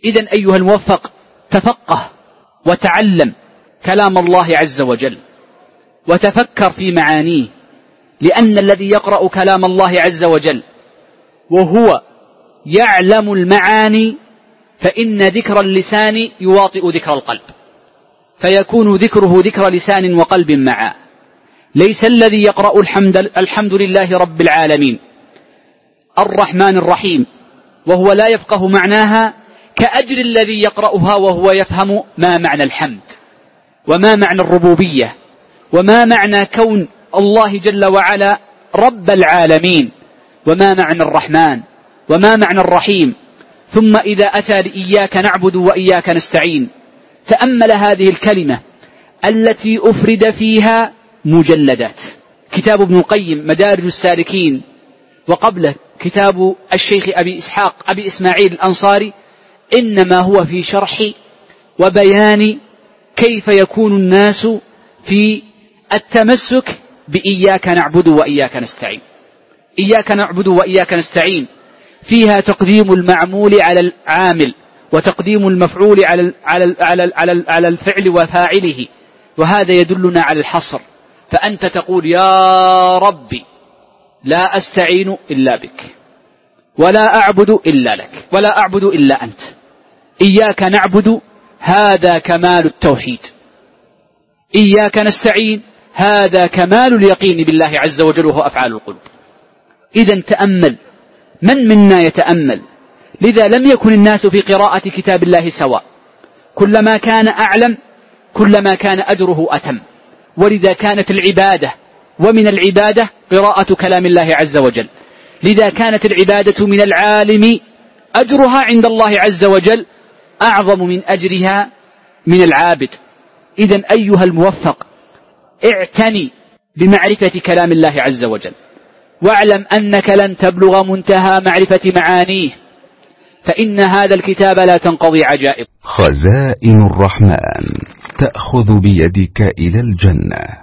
إذن أيها الموفق، تفقه وتعلم كلام الله عز وجل وتفكر في معانيه، لأن الذي يقرأ كلام الله عز وجل وهو يعلم المعاني فإن ذكر اللسان يواطئ ذكر القلب، فيكون ذكره ذكر لسان وقلب معا. ليس الذي يقرأ الحمد لله رب العالمين الرحمن الرحيم وهو لا يفقه معناها كأجر الذي يقرأها وهو يفهم ما معنى الحمد وما معنى الربوبية وما معنى كون الله جل وعلا رب العالمين وما معنى الرحمن وما معنى الرحيم. ثم إذا أتى لإياك نعبد وإياك نستعين تأمل هذه الكلمة التي أفرد فيها مجلدات. كتاب ابن القيم مدارج السالكين، وقبله كتاب الشيخ أبي إسماعيل الأنصاري، إنما هو في شرح وبيان كيف يكون الناس في التمسك بإياك نعبد وإياك نستعين. إياك نعبد وإياك نستعين فيها تقديم المعمول على العامل وتقديم المفعول على الفعل وفاعله، وهذا يدلنا على الحصر. فأنت تقول يا ربي لا أستعين إلا بك ولا أعبد إلا لك ولا أعبد إلا أنت. إياك نعبد هذا كمال التوحيد، إياك نستعين هذا كمال اليقين بالله عز وجل وهو أفعال القلوب. إذن تأمل، من منا يتأمل؟ لذا لم يكن الناس في قراءة كتاب الله سواء، كلما كان أعلم كلما كان أجره أتم. ولذا كانت العبادة ومن العبادة قراءة كلام الله عز وجل، لذا كانت العبادة من العالم أجرها عند الله عز وجل أعظم من أجرها من العابد. إذن أيها الموفق، اعتني بمعرفة كلام الله عز وجل، واعلم أنك لن تبلغ منتهى معرفة معانيه، فإن هذا الكتاب لا تنقضي عجائب. خزائن الرحمن تأخذ بيدك إلى الجنة.